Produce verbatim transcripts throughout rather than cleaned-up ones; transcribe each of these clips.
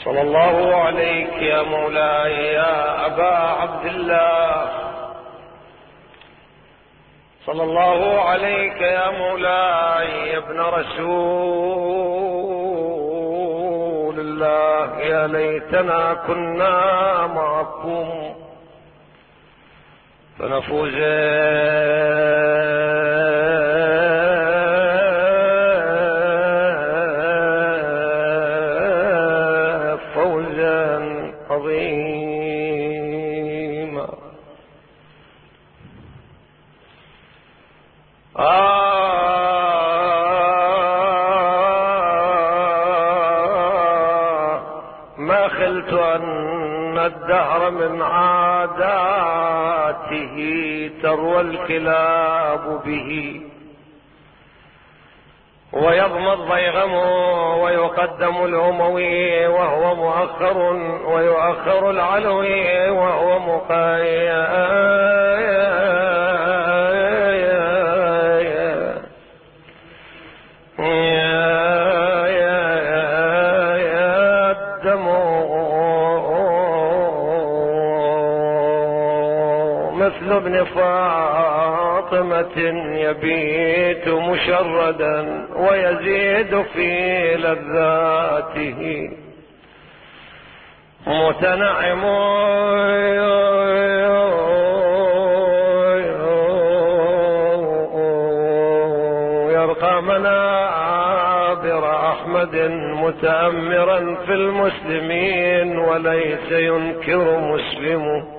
صلى الله عليك يا مولاي يا أبا عبد الله، صلى الله عليك يا مولاي يا ابن رسول الله. يا ليتنا كنا معكم فنفوز فوزا عظيما. آه ما خلت أن الدهر من عاداته تروى الكلاب به، ويضمى الضيغم ويقدم الأموي وهو مؤخر، ويؤخر العلوي وهو مقيم مثل ابن فاطمة يبيت مشردا ويزيد في لذاته متنعم يرقى منابر أحمد متأمرا في المسلمين وليس ينكر مسلمه،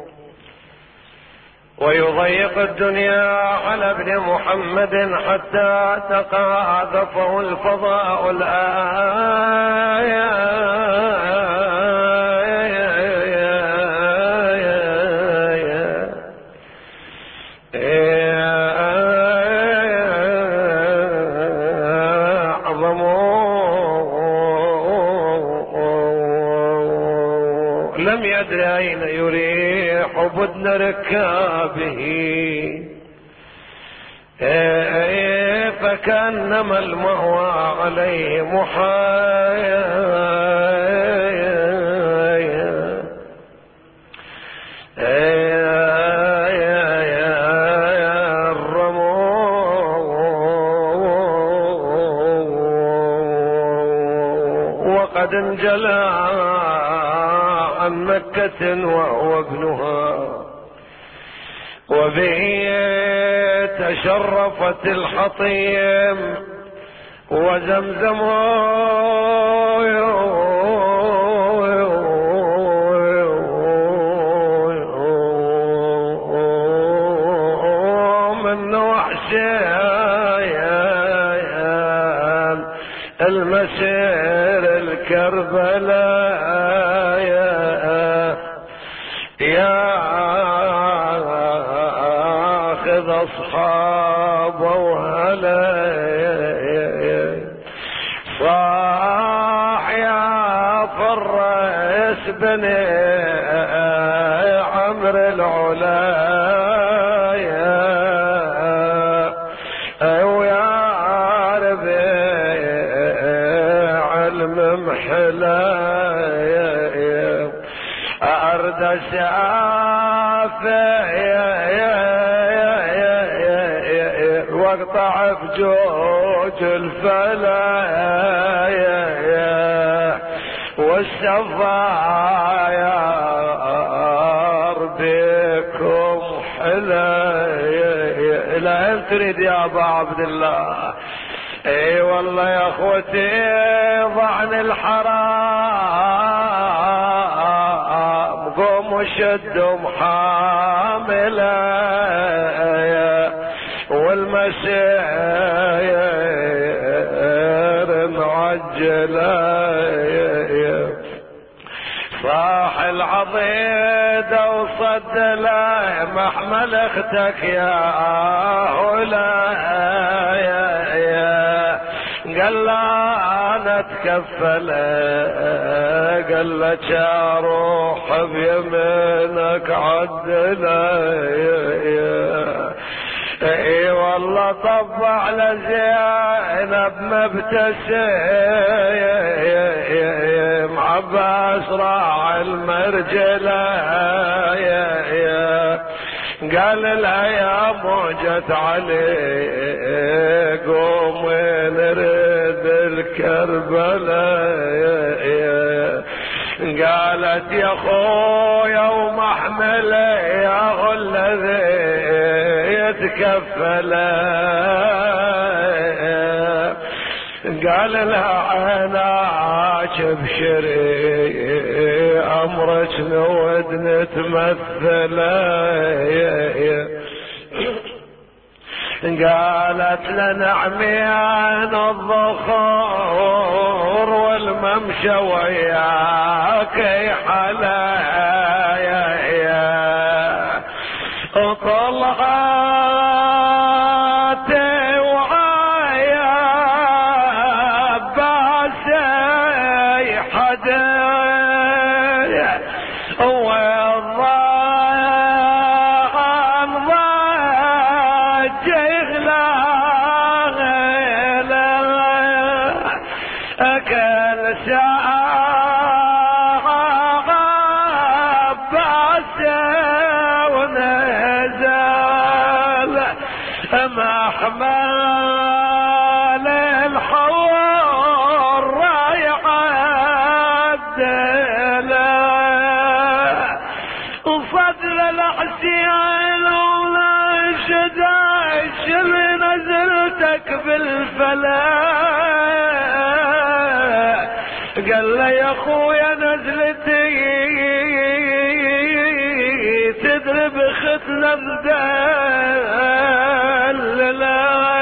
ويضيق الدنيا على ابن محمد حتى تقاذفه الفضاء الآية. لم يدر أين يريح بدن ركابه، فكأنما المأوى عليه محايا. وقد انجلى عن مكة وهو ابنها، وبه تشرفت الحطيم وزمزم من وحشيان المسير الكربلاء يا اخذ اصحابه وهلا صاح يا فرس بني عمرو العلايا ويا ربيع المحلايا أرد سافي واقطع بجوج الفلايا والسفاير بكم حلايا. لا تريد يا ابا عبد الله؟ اي والله يا اخوتي ضعن الحرام قوموا شدوا محامله والمسير معجله. صاح العضيد وصد له محمل اختك يا هلا، قال لا انا اتكفل، قال لك اروح بيمينك عدله. اي والله طب على زينب مبتسم عباس راعي المرجله قال لها يا موجة علي قوم نريد الكربلاء. قالت يا خويا ومحمله يا الذي يتكفل. قال لها عيناك بشري امرك نود نتمثل. قالت لنعمين الظهور والممشى وياك حلا طلعت وعيا باسي حدا والظاهر ضاج غلا اكل ساعة باسي ونزل محمل الحور رايح الدلا وفضل الحسين ولا شداش اللي نزلتك بالفلاح. قال له يا اخويا نزلتي تدرب ختنا بدل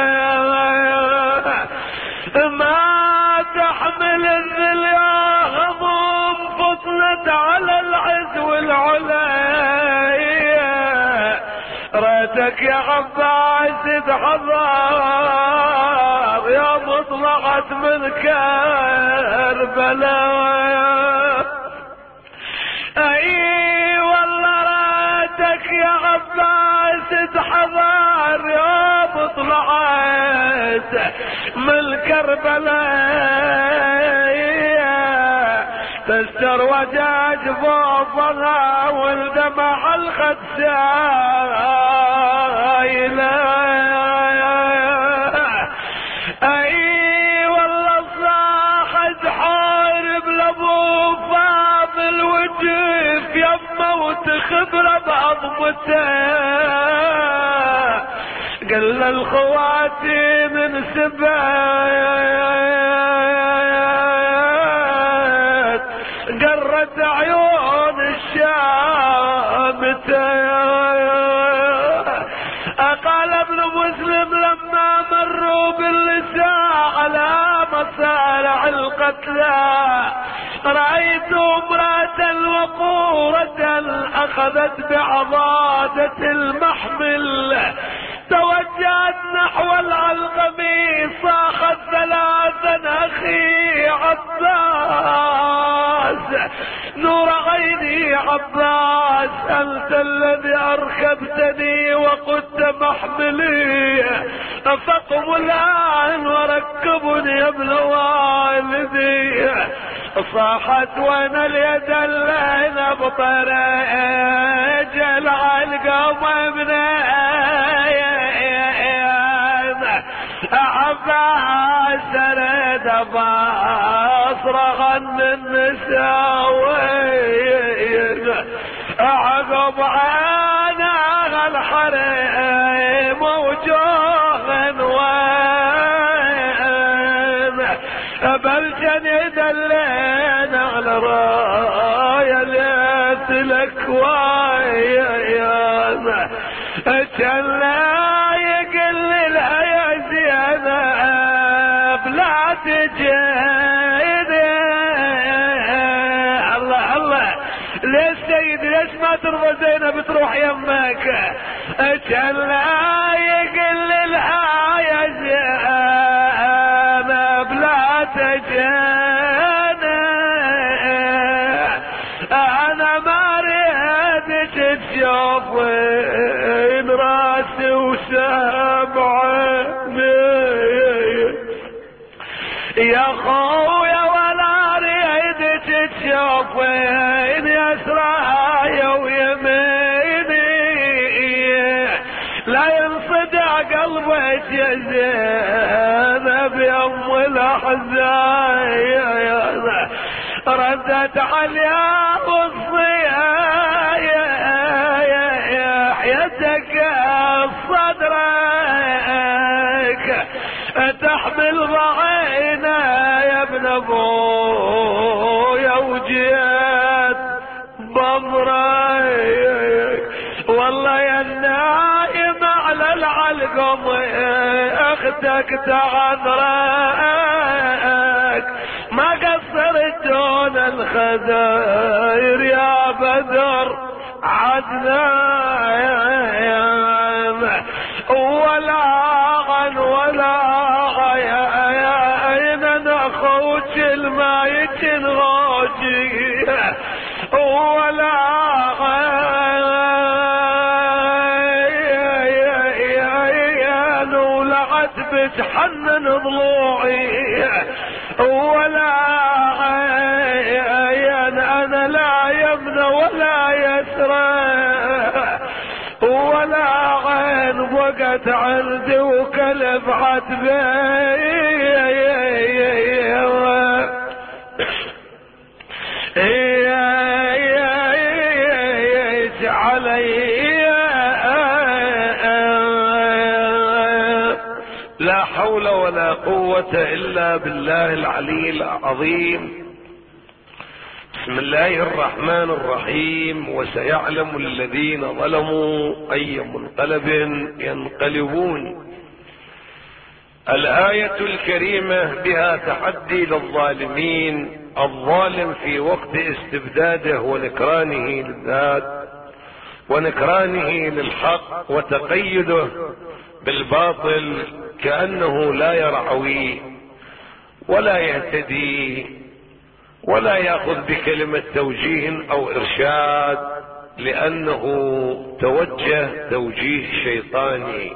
ما تحمل الذل يا هضم فطنت على العز والعلا. ريتك يا عباس تحضر يا مطلعت من كربلاء. اي والله ريتك يا عباس تحضر يا مطلعت من كربلاء. تستر وجاج بوضها والدمع الخد سايلة. اي والله صاحت حارب لابو فاضل وجيف يمه وتخبره بعظمته. قال الخواتي من سبات قرت عيون الشامته. قال ابن مسلم لما مروا باللساع على مصارع القتلى رأيت امرأة وقورة أخذت بعضادة المحمل توجهت نحو العلقمي صاخت ثلاثا اخي عباس نور عيني عباس انت الذي اركبتني وقدت محملي فقم الان وركبني يا ابن والدي. صاحت وانا اليد الليل بطريق العلقم ابني عباس اريد بصرخ من النساوين عقب عينها الحريم وجوه وين بلجن يدلين على راية ليت لك وايام كان لا يقل لها يا زينب لا تجد. الله الله ليش سيدي ليش ما ترضى زينب تروح يمك؟ كان لا يقل لها يا زينب لا تجد. انا ما اريد يدك تشوفين راسي وسبعة يا خويا ولا ريدك تشوفين يسرايا ويميني لا ينصدع قلبك يا زينب يا ام الاحزان ردت عليا وصيها يا حياتك صدرك تحمل ضعينا يا ابن ابويا وجيت بضرك والله يا النايم على العلقم اختك تعذرك ما قصرت دون الخزاير يا بدر عدنان ولا غن ولا غيان اخوك المايت غوجي ولا غيان ولعت بتحنن ضلوعي ولا غيان انا لا يمنى ولا يسرى ولا غين وقت عندي وكلب عتبي علي لا حول ولا قوة الا بالله العلي العظيم. بسم الله الرحمن الرحيم. وسيعلم الذين ظلموا اي منقلب ينقلبون. الآية الكريمة بها تحدي للظالمين، الظالم في وقت استبداده ونكرانه للذات ونكرانه للحق وتقيده بالباطل كأنه لا يرعوي ولا يهتدي ولا يأخذ بكلمة توجيه او ارشاد، لانه توجه توجيه شيطاني،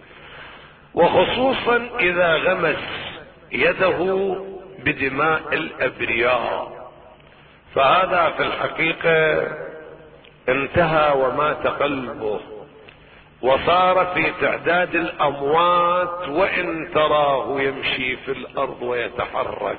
وخصوصا اذا غمس يده بدماء الابرياء، فهذا في الحقيقة انتهى ومات قلبه وصار في تعداد الاموات وان تراه يمشي في الارض ويتحرك.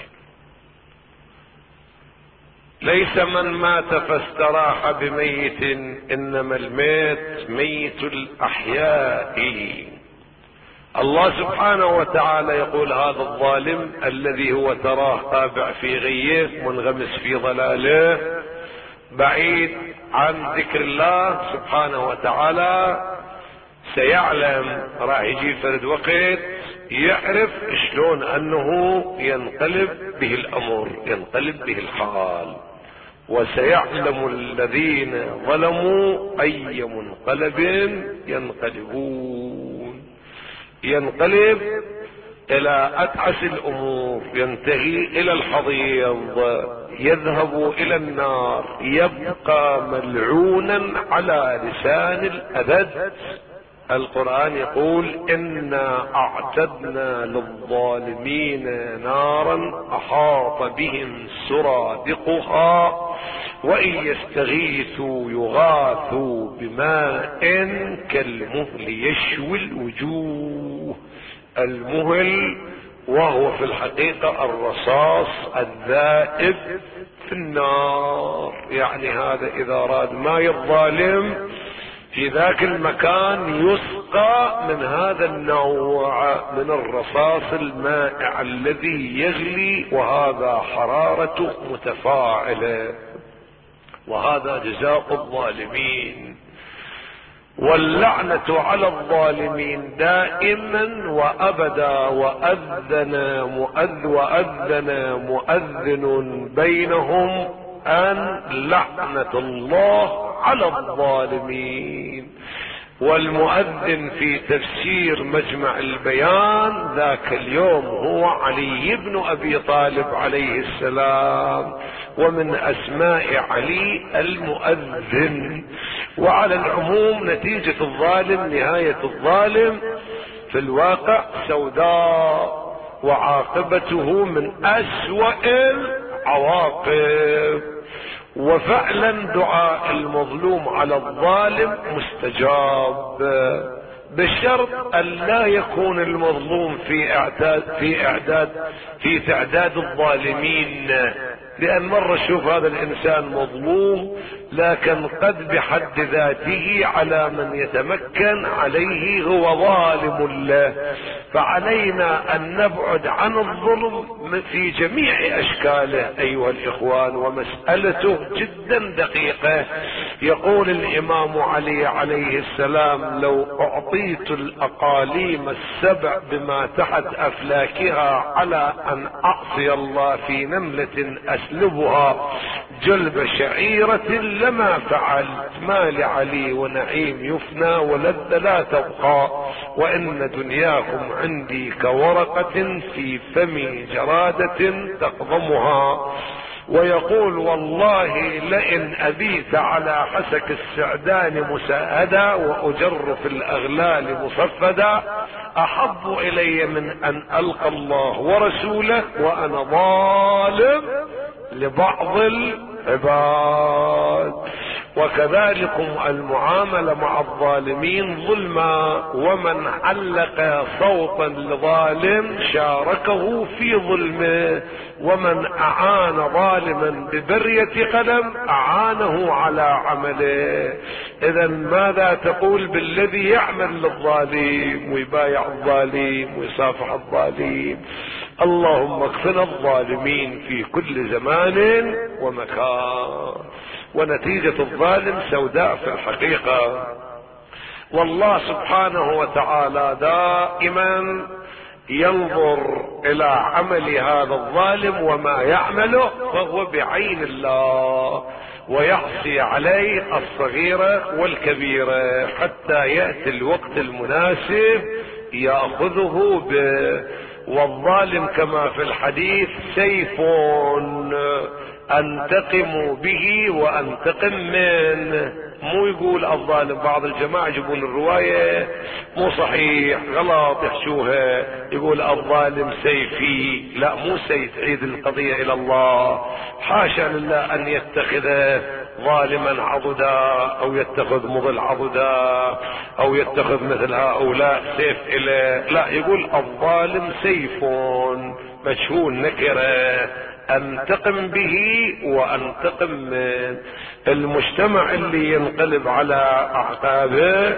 ليس من مات فاستراح بميت، انما الميت ميت الاحياء. الله سبحانه وتعالى يقول هذا الظالم الذي هو تراه تابع في غيه منغمس في ضلاله بعيد عن ذكر الله سبحانه وتعالى، سيعلم راح يجي فرد وقت يعرف شلون انه ينقلب به الامر، ينقلب به الحال. وسيعلم الذين ظلموا اي منقلب ينقلبون. ينقلب الى اتعس الامور، ينتهي الى الحضيض، يذهب الى النار، يبقى ملعونا على لسان الابد. القرآن يقول إنا أعتدنا للظالمين نارا أحاط بهم سرادقها وإن يستغيثوا يغاثوا بماء كالمهل يشوي الوجوه. المهل وهو في الحقيقة الرصاص الذائب في النار، يعني هذا إذا أراد ماء الظالم في ذاك المكان يسقى من هذا النوع من الرصاص المائع الذي يغلي، وهذا حرارته متفاعلة، وهذا جزاء الظالمين. واللعنة على الظالمين دائما وابدا. واذن مؤذن واذن مؤذن بينهم ان لعنة الله على الظالمين. والمؤذن في تفسير مجمع البيان ذاك اليوم هو علي بن ابي طالب عليه السلام، ومن اسماء علي المؤذن. وعلى العموم نتيجة الظالم، نهاية الظالم في الواقع سوداء، وعاقبته من اسوأ العواقب. وفعلا دعاء المظلوم على الظالم مستجاب، بشرط ان لا يكون المظلوم في اعداد في اعداد في تعداد الظالمين. لان مرة شوف هذا الانسان مظلوم، لكن قد بحد ذاته على من يتمكن عليه هو ظالم له. فعلينا ان نبعد عن الظلم في جميع اشكاله ايها الاخوان، ومسألته جدا دقيقة. يقول الامام علي عليه السلام: لو اعطيت الاقاليم السبع بما تحت افلاكها على ان اعصي الله في نملة اسلبها جلب شعيرة لما فعلت. ما لعلي ونعيم يفنى ولذة لا تبقى، وان دنياكم عندي كورقة في فم جرادة تقضمها. ويقول: والله لئن ابيت على حسك السعدان مساءدا واجر في الاغلال مصفدا احب الي من ان القى الله ورسوله وانا ظالم لبعض العباد. وكذلكم المعاملة مع الظالمين ظلما، ومن علق صوتا لظالم شاركه في ظلمه، ومن اعان ظالما ببرية قلم اعانه على عمله. اذا ماذا تقول بالذي يعمل للظالم ويبايع الظالم ويصافح الظالم؟ اللهم اكفنا الظالمين في كل زمان ومكان. ونتيجة الظالم سوداء في الحقيقة. والله سبحانه وتعالى دائما ينظر الى عمل هذا الظالم وما يعمله، فهو بعين الله، ويعصي عليه الصغيرة والكبيرة حتى يأتي الوقت المناسب يأخذه به. والظالم كما في الحديث سيف انتقم به وانتقم منه. مو يقول الظالم، بعض الجماعة يجيبون الرواية مو صحيح، غلط يحشوها، يقول الظالم سيفي. لا، مو سيف، عيد القضية الى الله. حاشا لله ان يتخذ ظالما عضدا او يتخذ مضل عضدا او يتخذ مثل هؤلاء سيف إله. لا، يقول الظالم سيف مجهول نكره انتقم به وانتقم من المجتمع اللي ينقلب على اعقابه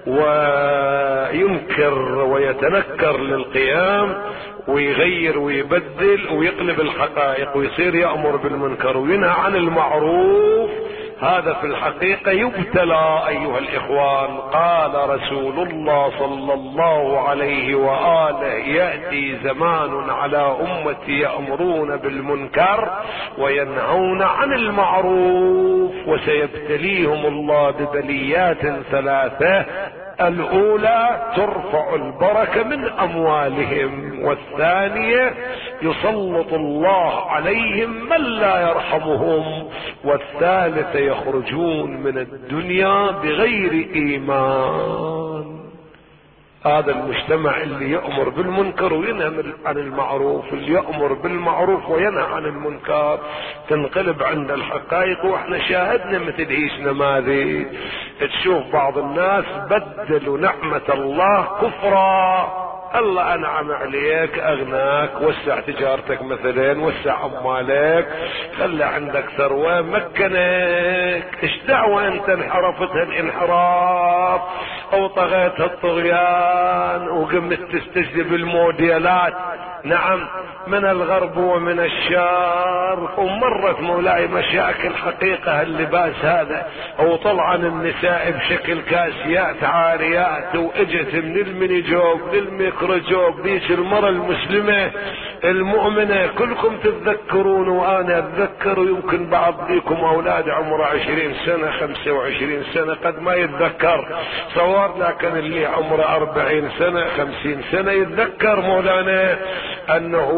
وينكر ويتنكر للقيام ويغير ويبدل ويقلب الحقائق ويصير يأمر بالمنكر وينهى عن المعروف. هذا في الحقيقة يبتلى ايها الاخوان. قال رسول الله صلى الله عليه وآله: يأتي زمان على امتي يأمرون بالمنكر وينهون عن المعروف، وسيبتليهم الله ببليات ثلاثة: الاولى ترفع البركة من اموالهم، والثانية يسلط الله عليهم من لا يرحمهم، والثالثة يخرجون من الدنيا بغير ايمان. هذا المجتمع اللي يأمر بالمنكر وينهى عن المعروف، اللي يأمر بالمعروف وينهى عن المنكر، تنقلب عند الحقائق. واحنا شاهدنا مثل هيش نماذج. تشوف بعض الناس بدلوا نعمة الله كفرا. الله انعم عليك، اغناك، وسع تجارتك مثلا، وسع اموالك، خلى عندك ثروة، مكنك، ايش دعوة انت انحرفتها الانحراف او طغيتها الطغيان وقمت تستجلب الموديلات، نعم، من الغرب ومن الشرق. ومرت مولاي مشاكل حقيقة اللباس هذا، او طلعا النساء بشكل كاسيات عاريات، واجت من الميني جوب للميكرو جوب. ذيك المرة المسلمة المؤمنة كلكم تتذكرون وانا اتذكر، ويمكن بعض ليكم اولاد عمره عشرين سنة خمسة وعشرين سنة قد ما يتذكر صور، لكن اللي عمره اربعين سنة خمسين سنة يتذكر مولانا انه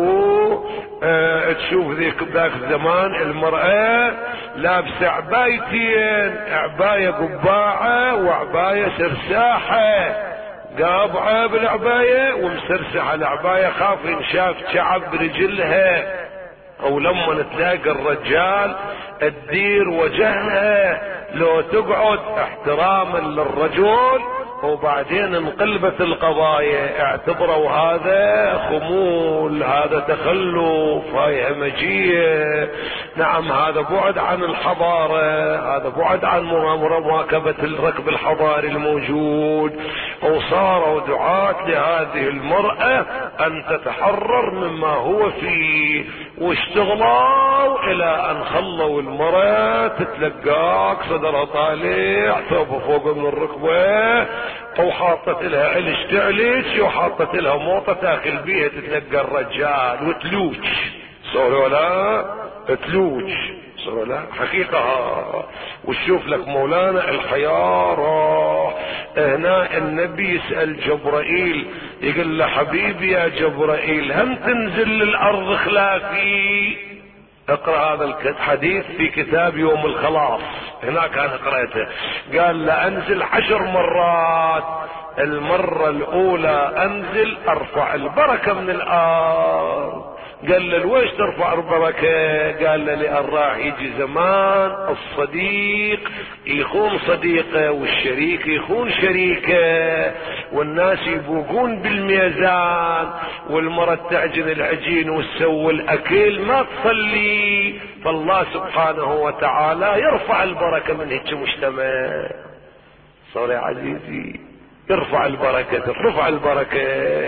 اه تشوف ذيك ذاك الزمان المرأة لابسة عبايتين، عباية قباعة وعباية سرساحة، قابعة بالعباية ومسرسحة العباية خاف ينشاف شعب برجلها، او لما تلاقي الرجال تدير وجهها لو تقعد احتراما للرجل، وبعدين انقلبت القضايا اعتبروا هذا خمول، هذا تخلف، هاي همجية. نعم هذا بعد عن الحضارة، هذا بعد عن مواكبة الركب الحضاري الموجود، وصاروا دعاة لهذه المرأة ان تتحرر مما هو فيه، واشتغلوا الى ان خلوا المرأة تتلقاك صدرها طالع ثوب فوق من الركبة، وحاطت لها علش تعلش وحاطت لها موطة تاكل بيها تتلقى الرجال وتلوج صور ولا تلوج صور ولا حقيقة. وشوف لك مولانا الحيارة هنا النبي يسأل جبرائيل يقول له حبيبي يا جبرائيل هم تنزل للأرض خلافي؟ اقرأ هذا الحديث في كتاب يوم الخلاص، هناك انا قرأته. قال لأنزل عشر مرات، المرة الاولى انزل ارفع البركة من الارض. قال له لويش ترفع البركة؟ قال له لأن راح يجي زمان الصديق يخون صديقه والشريك يخون شريكه، والناس يبوقون بالميزان، والمرة تعجن العجين وتسوي الاكل ما تصلي، فالله سبحانه وتعالى يرفع البركة من هيك مجتمع. صار يا عزيزي يرفع البركة، ترفع البركة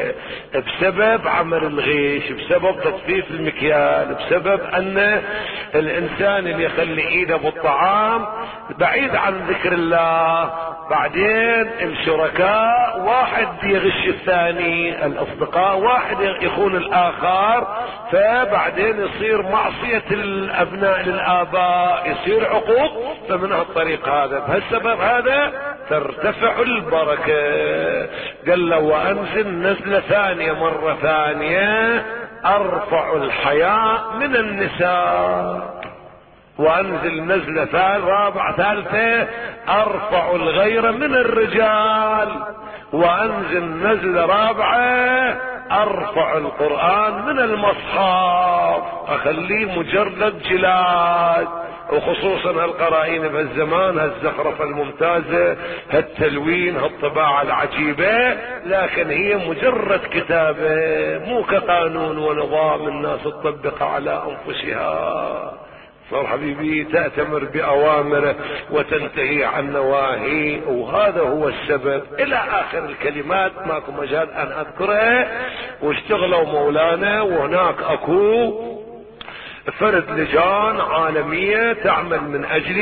بسبب عمل الغيش، بسبب تطفيف المكيال، بسبب ان الانسان اللي يخلي ايده بالطعام بعيد عن ذكر الله، بعدين الشركاء واحد يغش الثاني، الاصدقاء واحد يخون الاخر، فبعدين يصير معصية الابناء للاباء، يصير عقوق، فمن هالطريق هذا بهالسبب هذا ترتفع البركة. قال له وانزل نزلة ثانية مرة ثانية ارفع الحياء من النساء، وانزل نزلة رابعة ثالثة ارفع الغيرة من الرجال، وانزل نزلة رابعة ارفع القرآن من المصحف، اخليه مجرد جلاد، وخصوصا هالقرائن بهالزمان هالزخرفة الممتازة هالتلوين هالطباعة العجيبة، لكن هي مجرد كتابة مو كقانون ونظام الناس تطبق على انفسها. صار حبيبي تأتمر بأوامره وتنتهي عن نواهي، وهذا هو السبب الى اخر الكلمات ماكو مجال ان اذكرها. واشتغلوا مولانا، وهناك اكو فرد لجان عالمية تعمل من اجل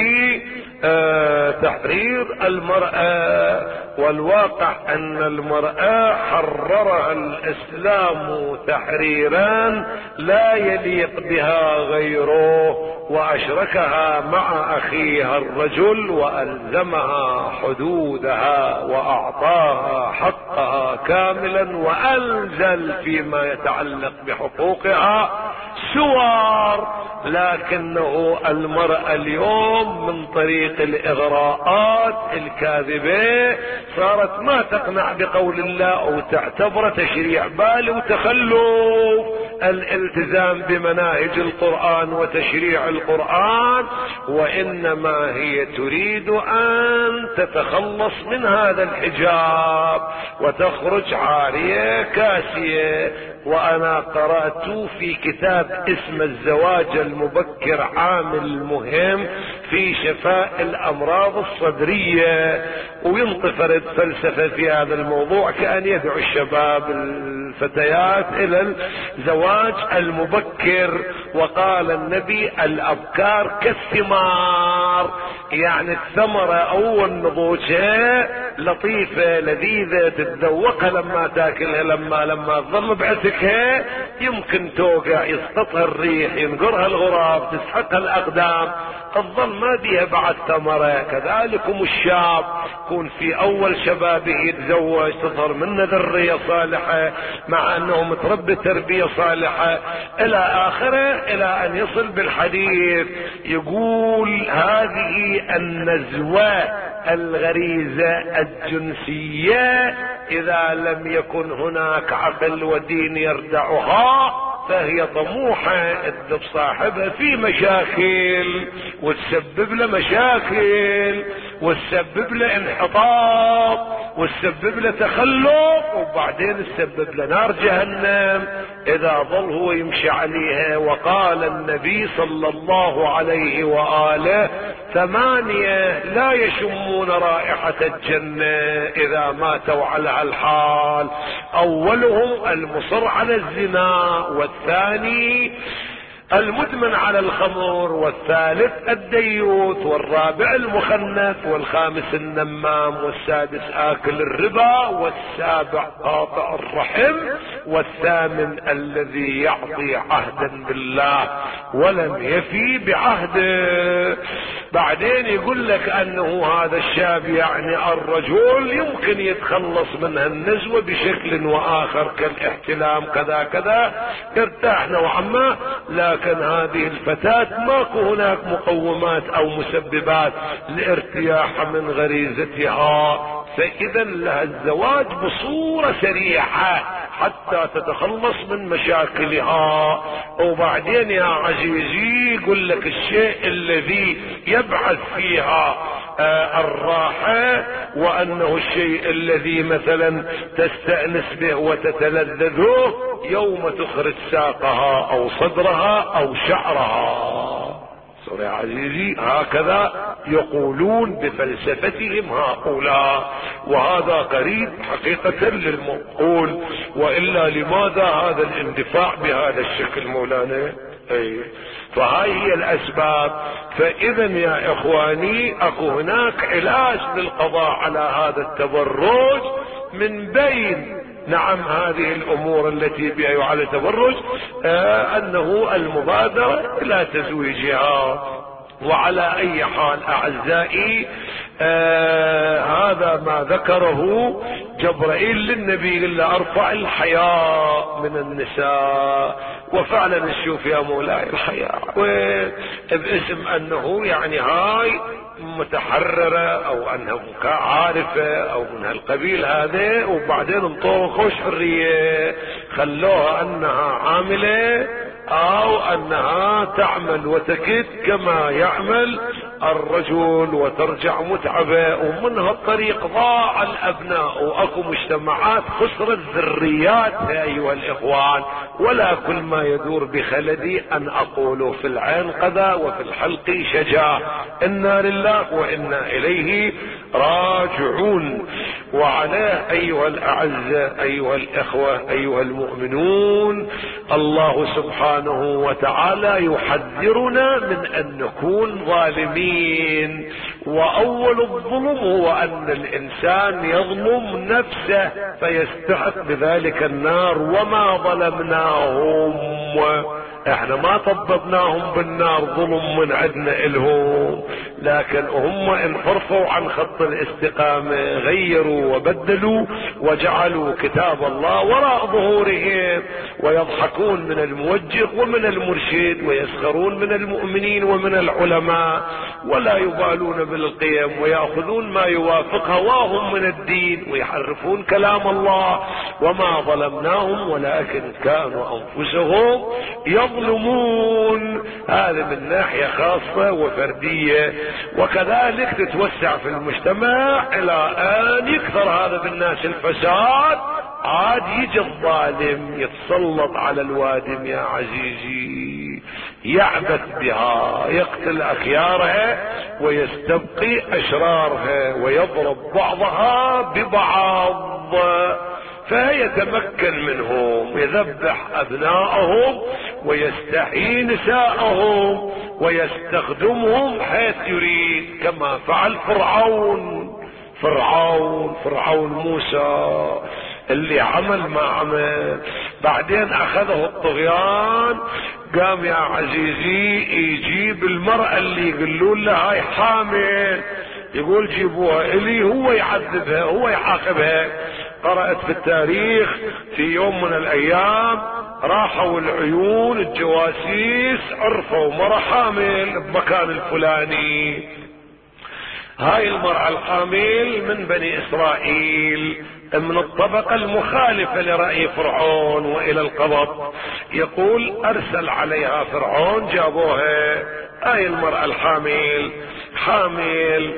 اه تحرير المرأة، والواقع ان المرأة حررها الاسلام تحريرا لا يليق بها غيره، واشركها مع اخيها الرجل والزمها حدودها واعطاها حقها كاملا، وانزل فيما يتعلق بحقوقها سوار. لكنه المرأة اليوم من طريق الاغراءات الكاذبة صارت ما تقنع بقول الله وتعتبر تشريع بال وتخلف الالتزام بمناهج القرآن وتشريع القرآن، وانما هي تريد ان تتخلص من هذا الحجاب وتخرج عارية كاسية. وانا قرأت في كتاب اسم الزواج المبكر عامل مهم في شفاء الامراض الصدرية، وينطفرد فلسفة في هذا الموضوع كأن يدعو الشباب الفتيات الى الزواج المبكر. وقال النبي الابكار كالثمار، يعني الثمرة اول نضوجها لطيفة لذيذة تتذوقها لما تاكلها، لما لما تظل بعتكها يمكن توقع، يسقطها الريح، ينقرها الغراب، تسحقها الاقدام، تظل ما بيها بعد ثمرة. كذلكم الشاب يكون في اول شبابه يتزوج، تظهر منه ذرية صالحة مع انه متربي تربية صالحة الى اخره، الى ان يصل بالحديث يقول هذه النزوة الغريزة الجنسية اذا لم يكن هناك عقل ودين يردعها فهي طموحة تدب صاحبها في مشاكل وتسبب له مشاكل وتسبب له انحطاط وتسبب له تخلف وبعدين تسبب له نار جهنم اذا ظل هو يمشي عليها. وقال النبي صلى الله عليه وآله ثمانية لا يشمون رائحة الجنة اذا ماتوا على الحال، اولهم المصر على الزنا، والثاني المدمن على الخمر، والثالث الديوث، والرابع المخنث، والخامس النمام، والسادس آكل الربا، والسابع قاطع الرحم، والثامن الذي يعطي عهدا بالله ولم يفي بعهده. بعدين يقول لك انه هذا الشاب يعني الرجل يمكن يتخلص من النزوة بشكل واخر كالاحتلام كذا كذا يرتاح نوعا ما، لكن هذه الفتاة ماكو هناك مقومات او مسببات لارتياح من غريزتها، فاذا لها الزواج بصورة سريعة حتى تتخلص من مشاكلها. وبعدين يا عزيزي يقول لك الشيء الذي يبعث فيها آه الراحة وانه الشيء الذي مثلا تستأنس به وتتلذذه يوم تخرج ساقها او صدرها او شعرها. يا عزيزي هكذا يقولون بفلسفتهم هؤلاء، وهذا قريب حقيقة للمقول، وإلا لماذا هذا الاندفاع بهذا الشكل مولانا؟ أي فهاي هي الأسباب. فإذا يا إخواني أكو هناك علاج للقضاء على هذا التبرج من بين نعم هذه الامور التي بها على التبرج آه انه المبادرة الى تزويجها. وعلى اي حال اعزائي آه هذا ما ذكره جبرائيل للنبي الا ارفع الحياء من النساء، وفعلا نشوف يا مولاي الحياء وباسم انه يعني هاي متحررة او انها عارفة او من هالقبيل هذا، وبعدين انطوها خوش حرية خلوها انها عاملة او انها تعمل وتكد كما يعمل الرجل وترجع متعبة، ومن هالطريق ضاع الابناء واكو مجتمعات خسرت ذرياتها ايها الاخوان. ولا كل ما يدور بخلدي ان اقول في العين قذا وفي الحلق شجا، انا لله وانا اليه راجعون. وعلى ايها الاعزة ايها الاخوة ايها المؤمنون الله سبحانه وتعالى يحذرنا من ان نكون ظالمين. واول الظلم هو ان الانسان يظلم نفسه فيستحق بذلك النار. وما ظلمناهم، احنا ما طببناهم بالنار ظلم من عندنا الهم، لكن هم انحرفوا عن خط الاستقامة، غيروا وبدلوا وجعلوا كتاب الله وراء ظهورهم، ويضحكون من الموجه ومن المرشد، ويسخرون من المؤمنين ومن العلماء، ولا يبالون بالقيم، ويأخذون ما يوافق هواهم من الدين، ويحرفون كلام الله. وما ظلمناهم ولكن كانوا انفسهم يظلمون. هذا من ناحية خاصة وفردية، وكذلك تتوسع في المجتمع الى ان يكثر هذا بالناس الفساد، عاد يجي الظالم يتسلط على الوادم يا عزيزي، يعبث بها، يقتل اخيارها ويستبقي اشرارها، ويضرب بعضها ببعض، فيتمكن منهم، يذبح ابنائهم ويستحيي نساءهم ويستخدمهم حيث يريد، كما فعل فرعون. فرعون فرعون موسى اللي عمل ما عمل، بعدين اخذه الطغيان، قام يا عزيزي يجيب المرأة اللي يقولون لها هاي حامل، يقول جيبوها الي، هو يعذبها هو يعاقبها. قرأت في التاريخ في يوم من الايام راحوا العيون الجواسيس عرفوا مرأة حامل بمكان الفلاني. هاي المرأة الحامل من بني اسرائيل، من الطبقة المخالفة لرأي فرعون والى القبض. يقول ارسل عليها فرعون، جابوها. هاي المرأة الحامل حامل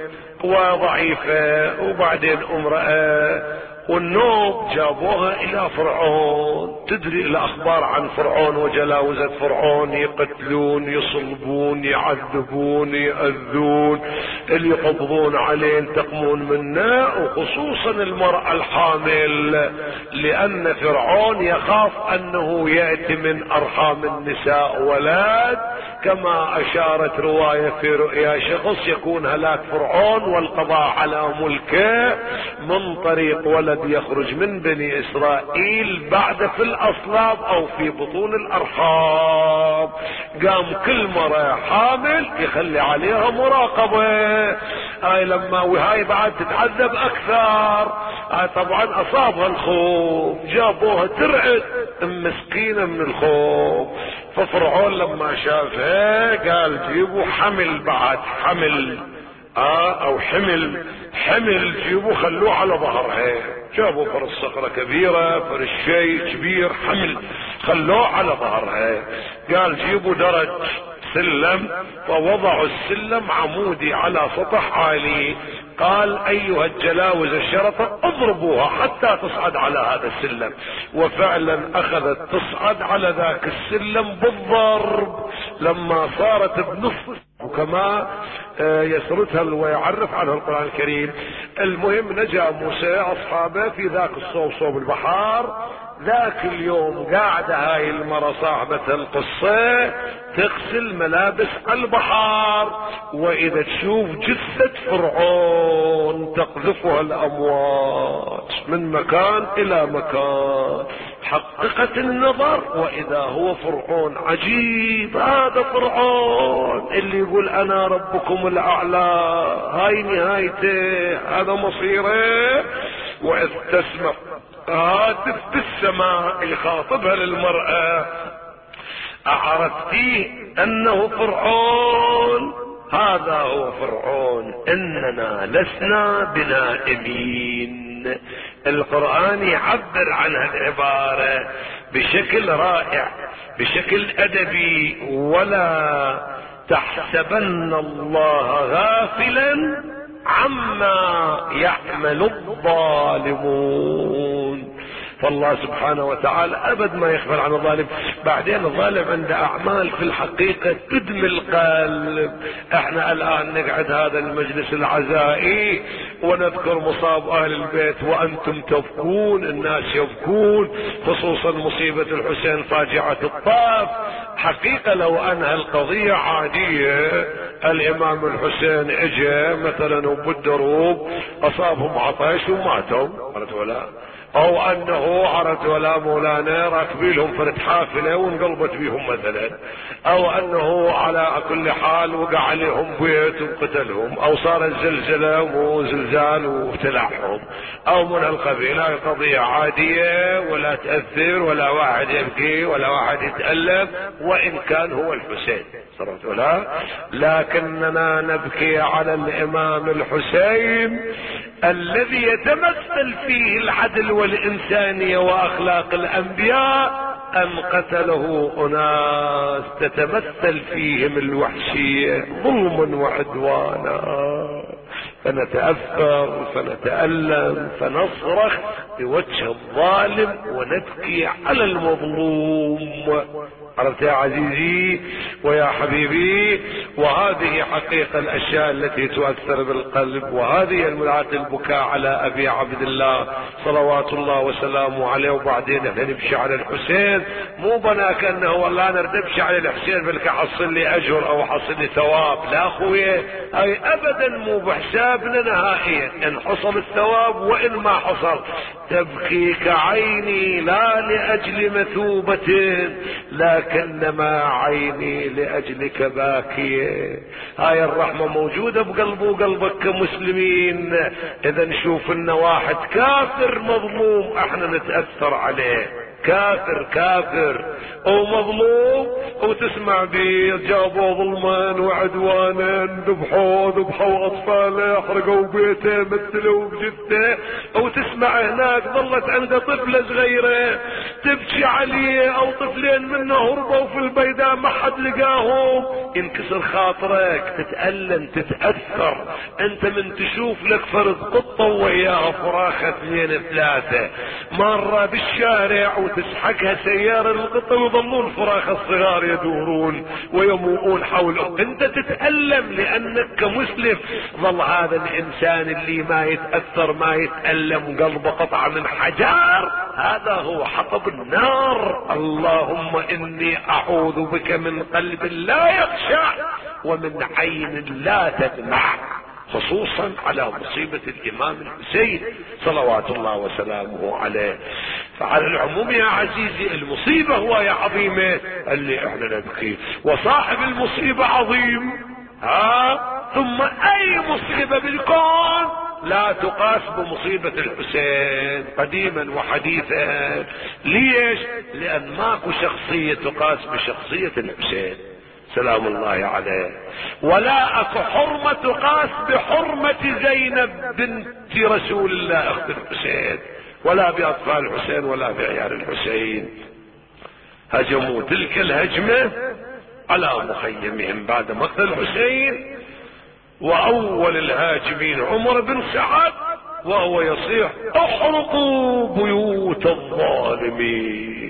وضعيفة وبعدين امرأة، والنوب جابوها الى فرعون. تدري الاخبار عن فرعون وجلاوزة فرعون، يقتلون يصلبون يعذبون يأذون، اللي يقبضون عليه ينتقمون منه، وخصوصا المرأة الحامل، لان فرعون يخاف انه يأتي من ارحام النساء ولد، كما اشارت رواية في رؤيا شخص يكون هلاك فرعون والقضاء على ملكه من طريق ولد يخرج من بني اسرائيل بعد في الاصلاب او في بطون الارحام. قام كل مرة حامل يخلي عليها مراقبة. هاي لما وهاي بعد تتعذب اكثر، هاي طبعا اصابها الخوف، جابوها ترعد مسكينة من الخوف. ففرعون لما شافها قال جيبوا حمل، بعد حمل اه او حمل حمل جيبوا خلوه على ظهرها. جابوا فرس صخرة كبيرة، فرس شيء كبير حمل، خلوه على ظهرها. قال جيبوا درج سلم، ووضعوا السلم عمودي على سطح عالي. قال ايها الجلاوز الشرطة اضربوها حتى تصعد على هذا السلم. وفعلا اخذت تصعد على ذاك السلم بالضرب، لما صارت بنص وكما يسردها ويعرف عنها القرآن الكريم. المهم نجا موسى اصحابه في ذاك الصوب، صوب البحار. ذاك اليوم قاعدة هاي المرة صاحبة القصة تغسل ملابس البحار، واذا تشوف جثة فرعون تقذفها الامواج من مكان الى مكان. حققت النظر واذا هو فرعون. عجيب، هذا فرعون اللي يقول انا ربكم الاعلى، هاي نهايته، هذا مصيره. واذ تسمع هاتف بالسماء يخاطبها للمرأة، اعرفتيه انه فرعون؟ هذا هو فرعون، اننا لسنا بنائمين. القرآن يعبر عن هالعبارة بشكل رائع، بشكل ادبي. ولا تحسبن الله غافلا عما يعمل الظالمون. فالله سبحانه وتعالى ابد ما يغفل عن الظالم. بعدين الظالم عنده اعمال في الحقيقة تدمي القلب. احنا الان نقعد هذا المجلس العزائي ونذكر مصاب اهل البيت وانتم تبكون، الناس يبكون، خصوصا مصيبة الحسين فاجعة الطاف. حقيقة لو انها القضية عادية، الامام الحسين اجى مثلا وبالدروب اصابهم عطش وماتوا، عرفت ولا؟ او انه عرفت ولا مولانا راكبين لهم فرد حافلة وانقلبت بيهم مثلا، او انه على كل حال وقع عليهم بيت وقتلهم، او صارت زلزلة وزلزال وابتلعهم، او من القبيل. هاي قضية عادية ولا تأثر ولا واحد يبكي ولا واحد يتألم، وان كان هو الحسين صرت ولا. لكننا نبكي على الامام الحسين الذي يتمثل فيه العدل والإنسانية وأخلاق الأنبياء، أن قتله أناس تتمثل فيهم الوحشية ظلما وعدوانا. فنتأثر فنتألم فنصرخ بوجه الظالم ونبكي على المظلوم. عرفت يا عزيزي ويا حبيبي؟ وهذه حقيقة الاشياء التي تؤثر بالقلب، وهذه المرات البكاء على ابي عبد الله صلوات الله وسلامه عليه. وبعدين احنا نمشي على الحسين، مو بناك انه والله انا ردبش على الحسين بلك حصل لي اجر او حصل لي ثواب، لا اخويا، هاي ابدا مو بحسابنا نهائيا، ان حصل الثواب وان ما حصل. تبكيك عيني لا لاجل مثوبة لكنما عيني لاجلك باكية. هاي الرحمة موجودة بقلبه وقلبك كمسلمين. اذا نشوف ان واحد كافر مظلوم احنا نتأثر عليه، كافر كافر او مظلوم، وتسمع بيه جابوا ظلمان وعدوانا، ذبحوا ذبحوا اطفاله، حرقوا بيته، مثلوا بجثه، وتسمع هناك ظلت عنده طفله صغيره تبكي عليه، او طفلين منه هربوا في البيداء ما حد لقاهم، ينكسر خاطرك، تتألم تتأثر. انت من تشوف لك فرد قطه وياها فراخه اثنين ثلاثه مره بالشارع وتسحقها سيارة القطة ويظلون فراخ الصغار يدورون ويموؤون حوله، انت تتألم لانك كمسلم. ظل هذا الانسان اللي ما يتأثر ما يتألم قلبه قطعة من حجار، هذا هو حطب النار. اللهم اني اعوذ بك من قلب لا يخشع ومن عين لا تدمع، خصوصا على مصيبة الامام الحسين صلوات الله وسلامه عليه. فعلى العموم يا عزيزي المصيبة هو يا عظيمة اللي احنا نبكي، وصاحب المصيبة عظيم. ها ثم اي مصيبة بالكون لا تقاس بمصيبة الحسين قديما وحديثا. ليش؟ لان ماكو شخصية تقاس بشخصية الحسين سلام الله عليه، ولا اكو حرمة تقاس بحرمة زينب بنت رسول الله اخت الحسين، ولا باطفال الحسين ولا بعيال الحسين. هجموا تلك الهجمة على مخيمهم بعد مقتل الحسين، واول الهاجمين عمر بن سعد وهو يصيح احرقوا بيوت الظالمين،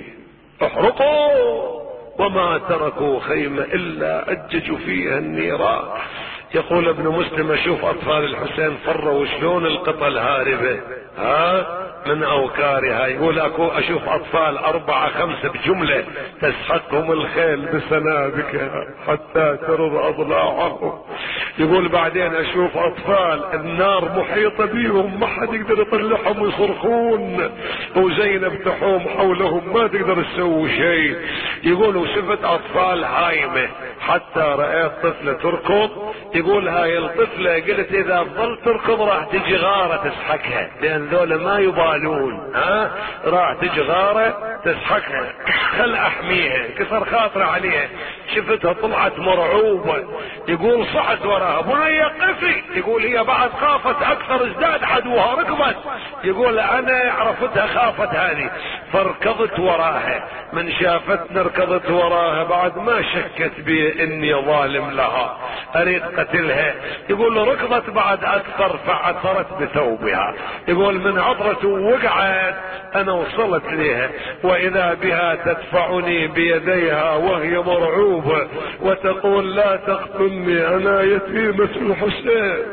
احرقوا، وما تركوا خيمة الا اججوا فيها النيران. يقول ابن مسلم اشوف اطفال الحسين فروا شلون القطة الهاربة ها من اوكارها، يقول اكو اشوف اطفال اربعة خمسة بجملة تسحقهم الخيل بسنابكها حتى ترض اضلاعهم. يقول بعدين اشوف اطفال النار محيطة بيهم ما حد يقدر يطلعهم ويصرخون، وزينب تحوم حولهم ما تقدر تسوي شيء. يقول وشفت اطفال هايمة حتى رأيت طفلة تركض، يقول هاي الطفلة قلت اذا ظل تركض راح تجي غارة تسحقها، لان ذولا ما يبالون، ها راح تجي غارة تسحقها، خل احميها، كسر خاطر عليها. شفتها طلعت مرعوبة، يقول صعد وراها بني قفي، يقول هي بعد خافت اكثر ازداد عدوها ركضت، يقول انا عرفتها خافت هذه فركضت وراها، من شافتنا ركضت وراها بعد ما شكت بي اني ظالم لها اريد قتلها. يقول ركضت بعد اكثر فعثرت بثوبها، يقول من عطرته وقعت انا وصلت لها واذا بها تدفعني بيديها وهي مرعوبة وتقول لا تقتلني انا يتيمة الحسين،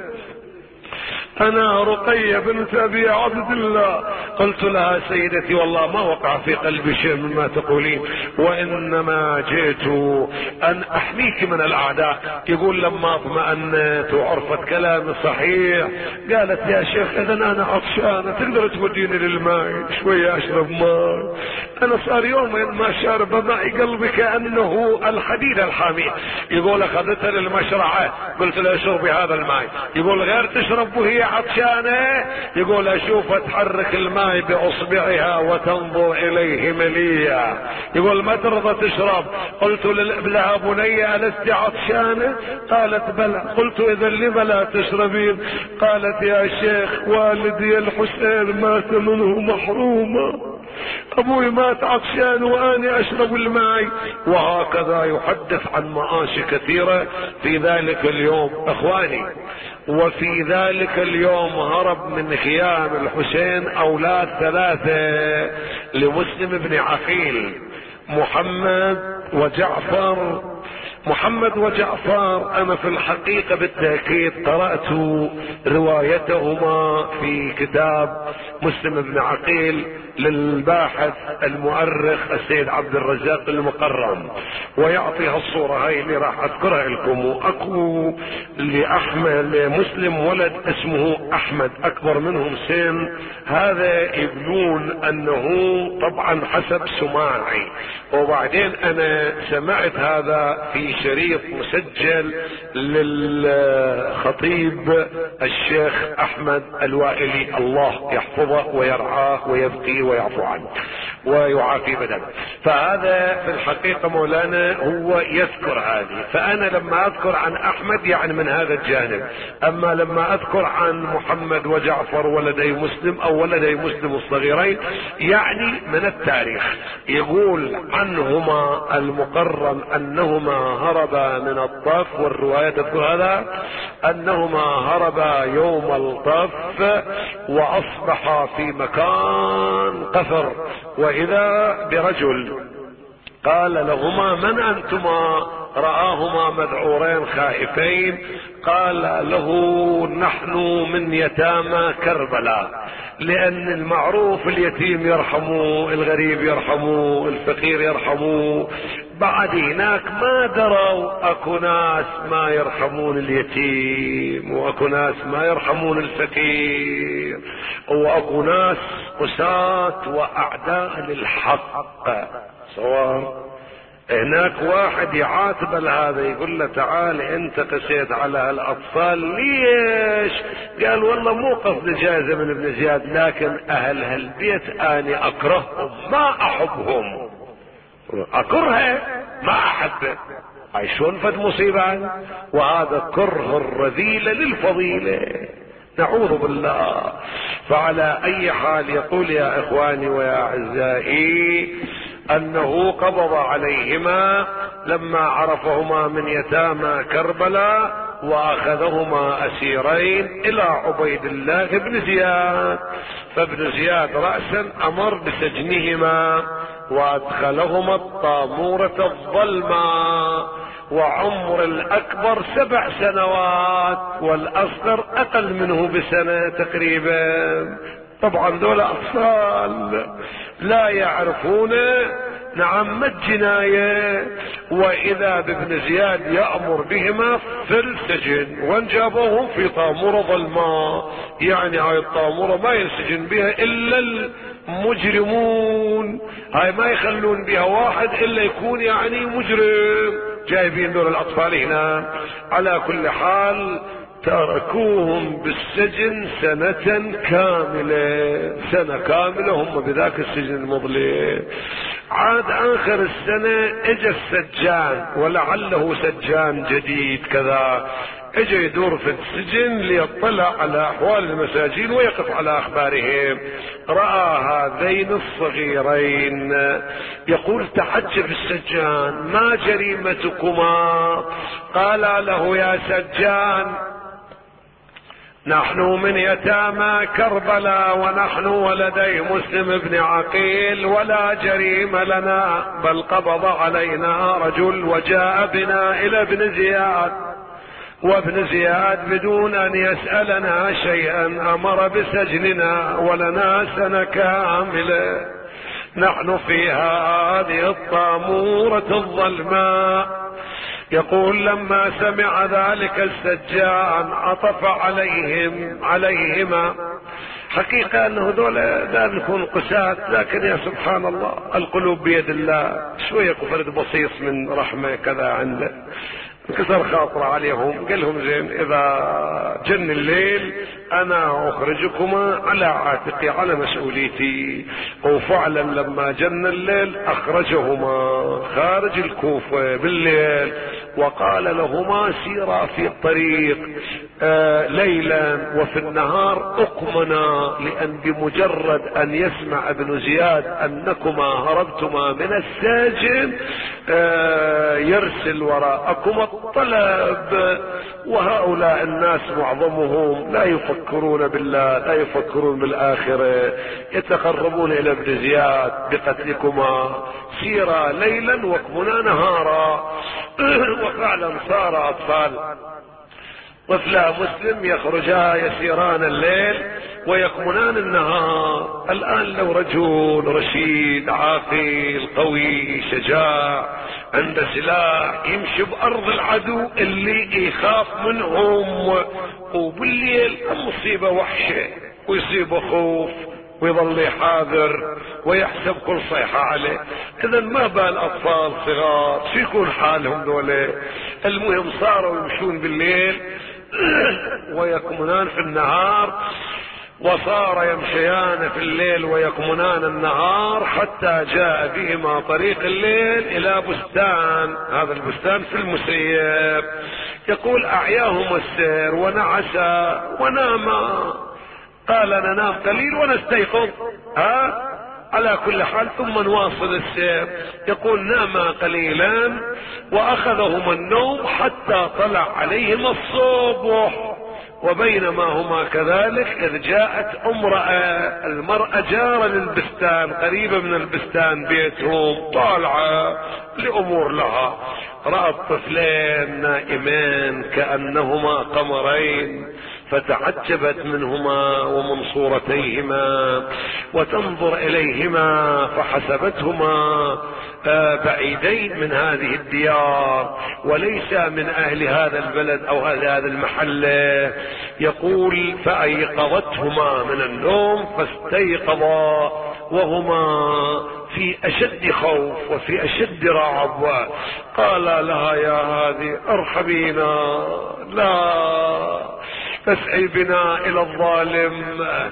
انا رقية بنت ابي عبد الله. قلت لها سيدتي والله ما وقع في قلبي شيء مما تقولين، وانما جئت ان احميك من الاعداء. يقول لما اطمأنت وعرفت كلامي صحيح قالت يا شيخ اذا انا عطشانة تقدر توديني للماء شوية اشرب ماء، انا صار يومين ما شارب معي قلبي كأنه الحديد الحامي. يقول اخذتها للمشرعة قلت لها اشربي هذا الماء، يقول غير تشرب وهي عطشانة، يقول اشوف تحرك الماء باصبعها وتنظر اليه مليا، يقول ما ترضى تشرب. قلت لها بني الست عطشانة؟ قالت بلى. قلت اذا لما لا تشربين؟ قالت يا شيخ والدي الحسين مات منه محرومة، ابوي مات عطشان واني اشرب الماء. وهكذا يحدث عن مآسي كثيرة في ذلك اليوم اخواني. وفي ذلك اليوم هرب من خيام الحسين اولاد ثلاثة لمسلم بن عقيل، محمد وجعفر. محمد وجعفر انا في الحقيقة بالتأكيد قرأت روايتهما في كتاب مسلم بن عقيل للباحث المؤرخ السيد عبد الرزاق المقرم، ويعطيها الصورة هاي اللي راح اذكرها لكم. واكو لاحمد لمسلم ولد اسمه احمد اكبر منهم سن، هذا يقولون انه طبعا حسب سماعي، وبعدين انا سمعت هذا في شريط مسجل للخطيب الشيخ احمد الوائلي، الله يحفظه ويرعاه ويبقيه ويعفو عنه ويعافي بدنه. فهذا في الحقيقة مولانا هو يذكر هذه، فانا لما اذكر عن احمد يعني من هذا الجانب، اما لما اذكر عن محمد وجعفر ولدي مسلم او ولدي مسلم الصغيرين يعني من التاريخ. يقول عنهما المقرم انهما هربا من الطف، والرواية تذكر هذا انهما هربا يوم الطف واصبحا في مكان قفر، واذا برجل قال لهما من انتما؟ رآهما مذعورين خائفين، قال له نحن من يتامى كربلاء، لان المعروف اليتيم يرحموه، الغريب يرحموه، الفقير يرحموه. بعد هناك ما دروا اكو ناس ما يرحمون اليتيم، واكو ناس ما يرحمون الفقير، واكو ناس قساة واعداء للحق. صور هناك واحد يعاتب هذا يقول له تعال انت قسيت على هالاطفال ليش؟ قال والله مو قصد جائزة من ابن زياد، لكن اهل هالبيت اني اكرههم ما احبهم، اكرهه ما احبه. هاي شلون فد مصيبة؟ وهذا كره الرذيلة للفضيلة، نعوذ بالله. فعلى اي حال يقول يا اخواني ويا اعزائي انه قبض عليهما لما عرفهما من يتامى كربلاء، واخذهما اسيرين الى عبيد الله بن زياد، فابن زياد رأسا امر بسجنهما وادخلهما الطامورة الظلمة، وعمر الاكبر سبع سنوات والاصغر اقل منه بسنة تقريبا. طبعا دول اطفال لا يعرفون نعم ما الجناية، واذا بابن زياد يأمر بهما في السجن، وان جابوهم في طامورة ظلماء، يعني هاي الطامورة ما ينسجن بها الا المجرمون، هاي ما يخلون بها واحد الا يكون يعني مجرم، جايبين دول الاطفال هنا. على كل حال تركوهم بالسجن سنة كاملة، سنة كاملة هم بذاك السجن المظلم. عاد اخر السنة اجى السجان، ولعله سجان جديد كذا، اجى يدور في السجن ليطلع على احوال المساجين ويقف على اخبارهم. رأى هذين الصغيرين، يقول تعجب السجان ما جريمتكما؟ قال له يا سجان نحن من يتامى كربلاء، ونحن ولدي مسلم بن عقيل، ولا جريم لنا، بل قبض علينا رجل وجاء بنا الى ابن زياد، وابن زياد بدون ان يسألنا شيئا امر بسجننا ولنا سنة كاملة، نحن في هذه الطامورة الظلماء. يقول لما سمع ذلك السجان عطف عليهم عليهما. حقيقة انه هذول لا نكون قساة، لكن يا سبحان الله القلوب بيد الله، شوية كفرد بصيص من رحمة كذا عنده، انكسر خاطر عليهم، قال لهم زين اذا جن الليل انا اخرجكما على عاتقي على مسؤوليتي. وفعلا لما جن الليل اخرجهما خارج الكوفة بالليل وقال لهما سيرا في الطريق آه ليلا وفي النهار اقمنا، لان بمجرد ان يسمع ابن زياد انكما هربتما من السجن آه يرسل وراءكما الطلب. وهؤلاء الناس معظمهم لا يفكرون بالله، لا يفكرون بالاخره، يتقربون الى ابن زياد بقتلكما، سيرا ليلا واكمنا نهارا. وفعلا صار اطفال طفلا مسلم يخرجا يسيران الليل ويكمنان النهار. الان لو رجل رشيد عاقل قوي شجاع عنده سلاح يمشي بارض العدو اللي يخاف منهم، وبالليل المصيبة وحشة ويصيب خوف ويظل يحاذر ويحسب كل صيحة عليه. اذا ما بال اطفال صغار شو يكون حالهم دولة؟ المهم صاروا يمشون بالليل ويكمنان في النهار، وصار يمشيان في الليل ويكمنان النهار، حتى جاء بهما طريق الليل الى بستان. هذا البستان في المسيب. يقول اعياهما السير ونعسا وناما. قال ننام قليل ونستيقظ، ها على كل حال ثم نواصل السير. يقول ناما قليلا واخذهما النوم حتى طلع عليهما الصبح. وبينما هما كذلك اذ جاءت امرأة، المرأة جارة للبستان قريبة من البستان بيتهم، طالعة لامور لها، رأت طفلين نائمين كأنهما قمرين، فتعجبت منهما ومن صورتيهما وتنظر اليهما، فحسبتهما بعيدين من هذه الديار وليس من اهل هذا البلد او هذا المحل. يقول فايقظتهما من النوم فاستيقظا وهما في اشد خوف وفي اشد رعب. قال لها يا هذه ارحبينا، لا تسعي بنا الى الظالم،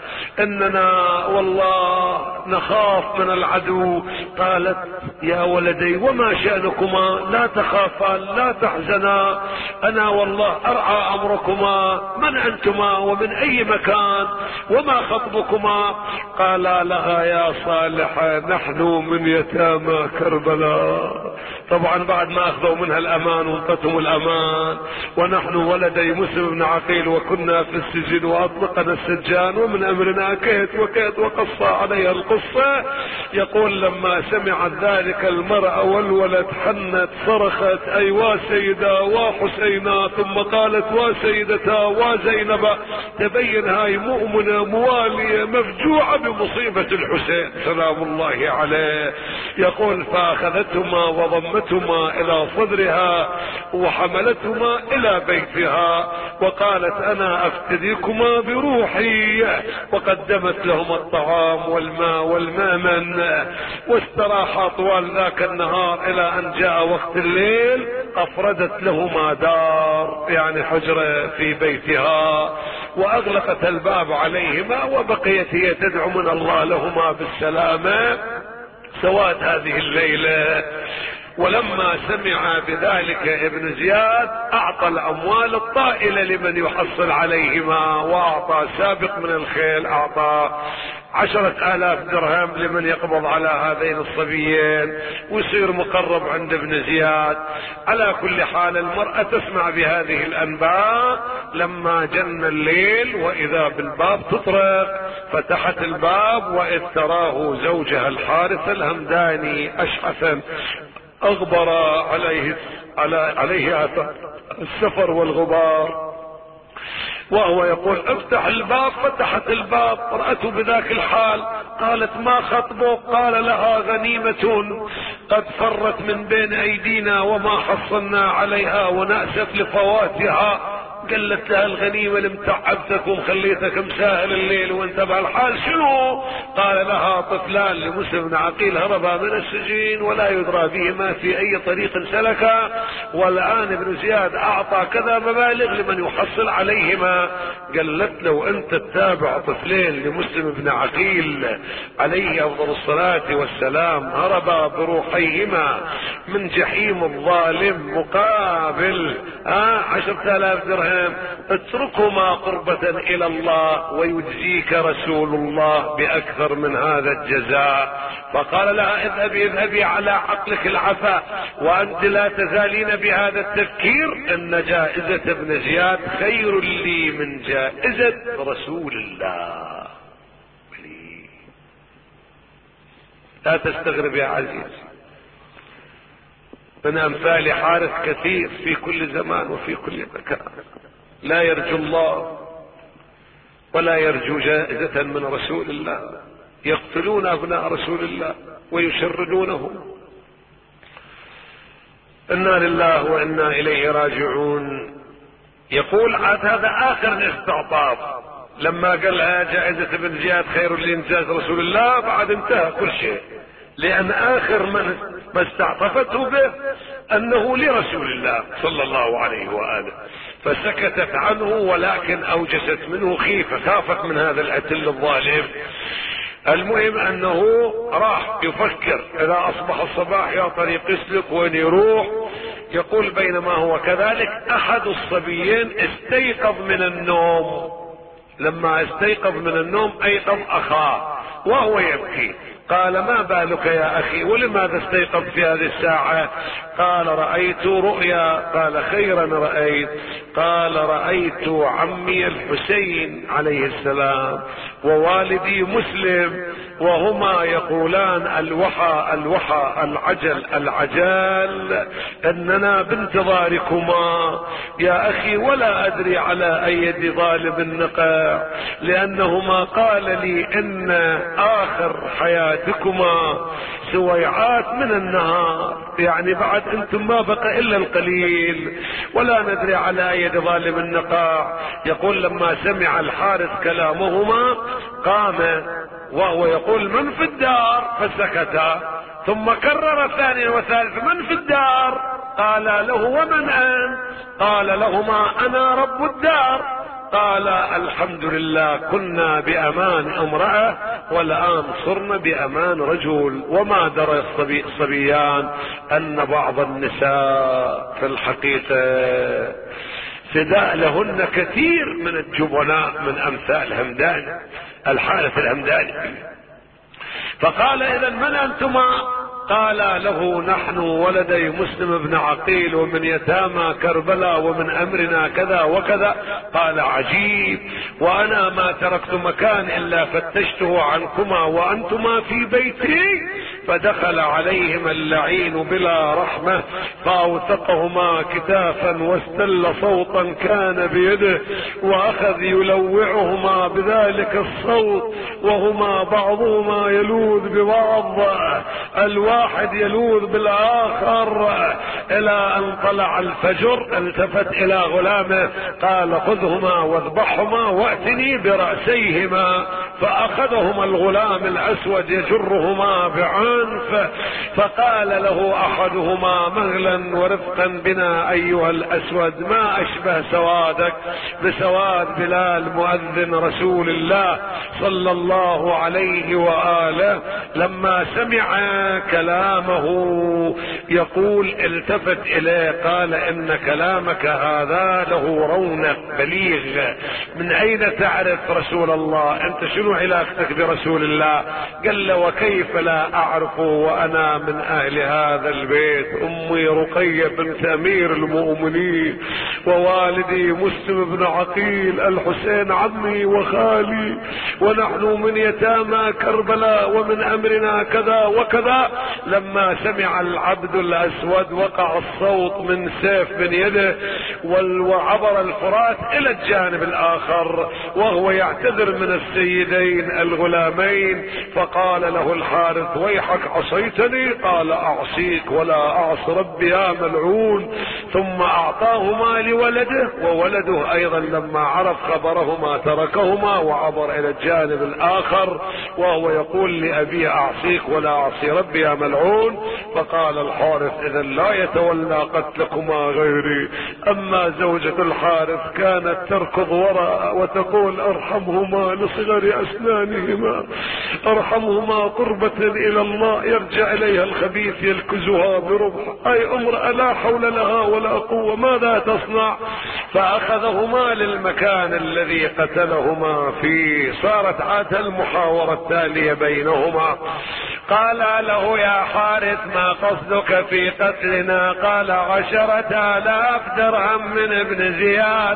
اننا والله نخاف من العدو. قالت يا ولدي وما شأنكما؟ لا تخافا لا تحزنا، انا والله ارعى امركما. من انتما ومن اي مكان وما خطبكما؟ قال لها يا صالحة نحن من يتامى كربلاء. طبعا بعد ما اخذوا منها الامان وانطتهم الامان، ونحن ولدي مسلم بن عقيل وكنا في السجن واطلقنا السجان ومن امرنا كيت وكيت وقص عليها القصة. يقول لما سمعت ذلك المرأة والولد حنت صرخت اي وسيدة وحسينا، ثم قالت وسيدتا وزينب. تبين هاي مؤمنة موالية مفجوعة بمصيبة الحسين سلام الله عليه. يقول فاخذتهما وضمتهما الى صدرها وحملتهما الى بيتها وقالت انا افتديكما بروحي، وقدمت لهما الطعام والماء والمامن. واستراحا طوال ذاك النهار الى ان جاء وقت الليل، افردت لهما دار يعني حجرة في بيتها واغلقت الباب عليهما، وبقيت هي تدعو من الله لهما بالسلامة سواد هذه الليلة. ولما سمع بذلك ابن زياد اعطى الاموال الطائلة لمن يحصل عليهما، واعطى سابق من الخيل، اعطى عشرة الاف درهم لمن يقبض على هذين الصبيين ويصير مقرب عند ابن زياد. على كل حال المرأة تسمع بهذه الانباء لما جن الليل واذا بالباب تطرق. فتحت الباب واذ تراه زوجها الحارث الهمداني اشعثا اغبر عليه على عليه اثر السفر والغبار، وهو يقول افتح الباب. فتحت الباب رأته بذاك الحال، قالت ما خطبك؟ قال لها غنيمة قد فرت من بين ايدينا وما حصلنا عليها ونأسف لفواتها. قالت لها الغنيمة اللي متعبتك ومخليتك مساهل الليل وانت بهالحال شنو؟ قال لها طفلان لمسلم بن عقيل هربا من السجين ولا يدرى بهما في اي طريق سلكا، والان ابن زياد اعطى كذا مبالغ لمن يحصل عليهما. قالت لو انت تتابع طفلين لمسلم بن عقيل عليه افضل الصلاة والسلام هربا بروحيهما من جحيم الظالم مقابل آه عشرة الاف درهم، اتركهما قربة الى الله ويجزيك رسول الله باكثر من هذا الجزاء. فقال لها اذهبي اذهبي على عقلك العفا وانت لا تزالين بهذا التفكير ان جائزة ابن زياد خير لي من جائزة رسول الله. لا تستغرب يا عزيز، من امثال حارث كثير في كل زمان وفي كل مكان، لا يرجو الله ولا يرجو جائزة من رسول الله، يقتلون ابناء رسول الله ويشردونهم. انا لله وانا اليه راجعون. يقول عاد هذا اخر الاستعطاف، لما قال لها جائزة ابن زياد خير لانجاز رسول الله بعد انتهى كل شيء، لان اخر من ما استعطفته به انه لرسول الله صلى الله عليه وآله، فسكتت عنه ولكن اوجست منه خيفة، خافت من هذا العتل الظالم. المهم انه راح يفكر اذا اصبح الصباح يا طريق يسلك وين يروح. يقول بينما هو كذلك احد الصبيين استيقظ من النوم، لما استيقظ من النوم ايقظ اخاه وهو يبكي، قال ما بالك يا اخي ولماذا استيقظ في هذه الساعة؟ قال رأيت رؤيا. قال خيرا رأيت؟ قال رأيت عمي الحسين عليه السلام ووالدي مسلم وهما يقولان الوحى الوحى العجل العجال اننا بانتظاركما يا اخي، ولا ادري على ايدي ظالم النقع، لانهما قال لي ان اخر حياتكما سويعات من النهار، يعني بعد انتم ما بقى الا القليل، ولا ندري على يد ظالم النقاع. يقول لما سمع الحارث كلامهما قام وهو يقول من في الدار؟ فسكتا، ثم كرر ثانيا وثالثا من في الدار؟ قال له ومن انت؟ قال لهما انا رب الدار. قال الحمد لله كنا بامان امرأة والان صرنا بامان رجل. وما درى الصبي الصبيان ان بعض النساء في الحقيقة فداء لهن كثير من الجبناء من امثال همدان الحارث الهمداني. فقال اذا من انتما؟ قال له نحن ولدي مسلم بن عقيل ومن يتامى كربلاء ومن امرنا كذا وكذا. قال عجيب، وانا ما تركت مكان الا فتشته عنكما وانتما في بيتي. فدخل عليهما اللعين بلا رحمة فاوثقهما كتافا واستل صوتا كان بيده واخذ يلوعهما بذلك الصوت، وهما بعضهما يلوذ ببعض، الواحد يلوذ بالاخر، الى ان طلع الفجر. التفت الى غلامه قال خذهما واذبحهما واتني برأسيهما. فاخذهما الغلام الاسود يجرهما بعنف، فقال له احدهما مهلا ورفقا بنا ايها الاسود، ما اشبه سوادك بسواد بلال مؤذن رسول الله صلى الله عليه وآله. لما سمع كلامه يقول التفت اليه قال ان كلامك هذا له رونق بليغ، من اين تعرف رسول الله؟ انت شنو علاقتك برسول الله؟ قال له وكيف لا اعرفه وانا من اهل هذا البيت، امي رقية بنت امير المؤمنين ووالدي مسلم بن عقيل الحسين عمي وخالي، ونحن من يتامى كربلاء ومن امرنا كذا وكذا. لما سمع العبد الاسود وقع الصوت من سيف من يده وعبر الفرات الى الجانب الاخر وهو يعتذر من السيدين الغلامين. فقال له الحارث ويحك عصيتني؟ قال اعصيك ولا اعص ربي يا ملعون. ثم اعطاهما لولده، وولده ايضا لما عرف خبرهما تركهما وعبر الى الجانب الاخر وهو يقول لابيه اعصيك ولا اعصي ربي يا ملعون. فقال الحارث اذا لا يتولى قتلكما غيري. اما زوجة الحارث كانت تركض وراء وتقول ارحمهما لصغر اسنانهما، ارحمهما قربة الى الله. يرجع اليها الخبيث يلكزها برمح، اي امرأة لا حول لها ولا قوة، ماذا تصنع؟ فاخذهما للمكان الذي قتلهما فيه. صارت عاد المحاورة التالية بينهما. قال له يا حارث ما قصدك في قتلنا؟ قال عشرة آلاف درهم من ابن زياد.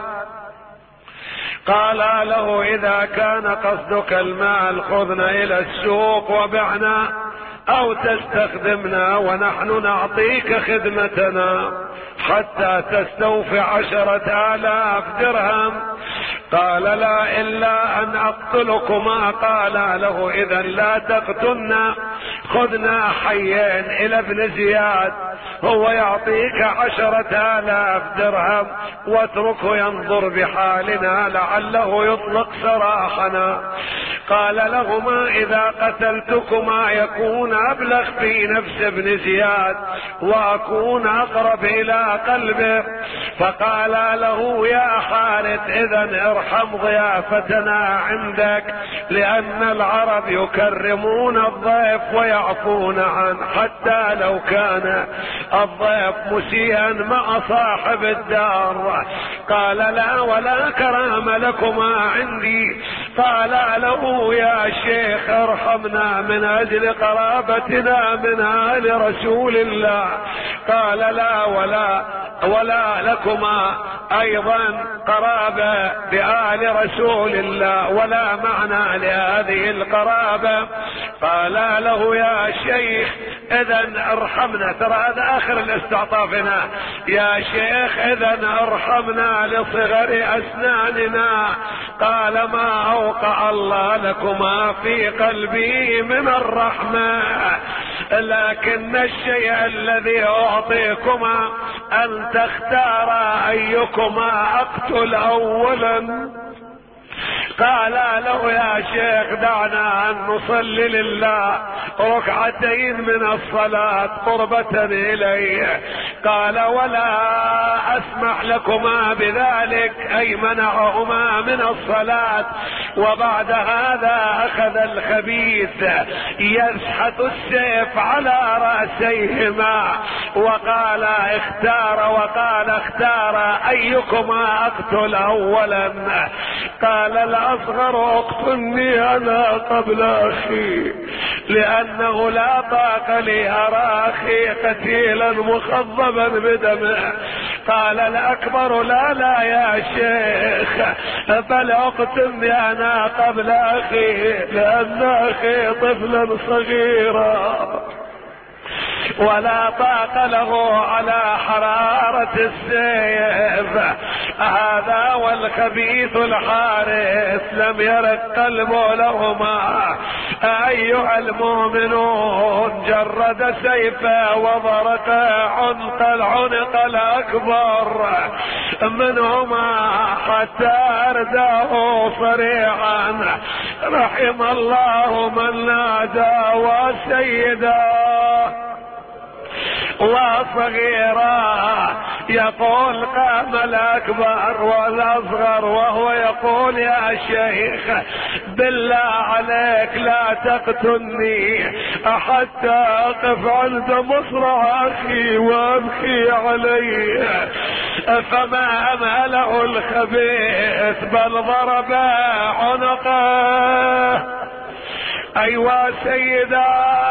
قال له اذا كان قصدك المال خذنا الى السوق وبعنا او تستخدمنا ونحن نعطيك خدمتنا حتى تستوفي عشرة آلاف درهم. قال لا الا ان اقتلكما. قال له اذا لا تقتلنا، خذنا حيين الى ابن زياد هو يعطيك عشرة آلاف درهم واتركه ينظر بحالنا لعله يطلق سراحنا. قال لهما اذا قتلتكما يكون ابلغ في نفس ابن زياد واكون اقرب الى قلبه. فقال له يا حارث اذا ارحم ضيافتنا عندك، لان العرب يكرمون الضيف ويعفون عنه حتى لو كان الضيف مسيئا مع صاحب الدار. قال لا ولا كرام لكما عندي. قال له يا شيخ ارحمنا من اجل قرابتنا من آل رسول الله. قال لا ولا ولا لكما ايضا قرابة بآل رسول الله ولا معنى لهذه القرابة. قال له يا شيخ اذا ارحمنا، ترى هذا اخر الاستعطاف هنا، يا شيخ اذا ارحمنا لصغر اسناننا. قال ما اوقع الله لكما في قلبي من الرحمة، لكن الشيء الذي اعطيكما ان تختارا ايكما اقتل اولا. قال له يا شيخ دعنا ان نصلي لله ركعتين من الصلاة قربة اليه. قال ولا اسمح لكما بذلك، اي منعهما من الصلاة. وبعد هذا اخذ الخبيث يزحت السيف على رأسيهما وقال اختار وقال اختار ايكما اقتل اولا. قال الاصغر اقتلني انا قبل اخي، لانه لا طاق لي ارى اخي قتيلا مخضبا بدمه. قال الاكبر لا لا يا شيخ بل اقتلني انا قبل اخي، لان اخي طفلا صغيرا ولا طاق له على حرارة السيف. هذا والخبيث الحارث لم يرق قلبه لهما. ايها المؤمنون جرد سيفه وضرق عنق العنق الاكبر منهما حتى ارداه صريعا. رحم الله من نادى وسيدا وصغيرا. يقول قام الاكبر والاصغر وهو يقول يا شيخ بالله عليك لا تقتلني حتى اقف عند مصرع اخي وابكي عليه. فما امهله الخبيث بل ضرب عنقه. ايوا سيدا.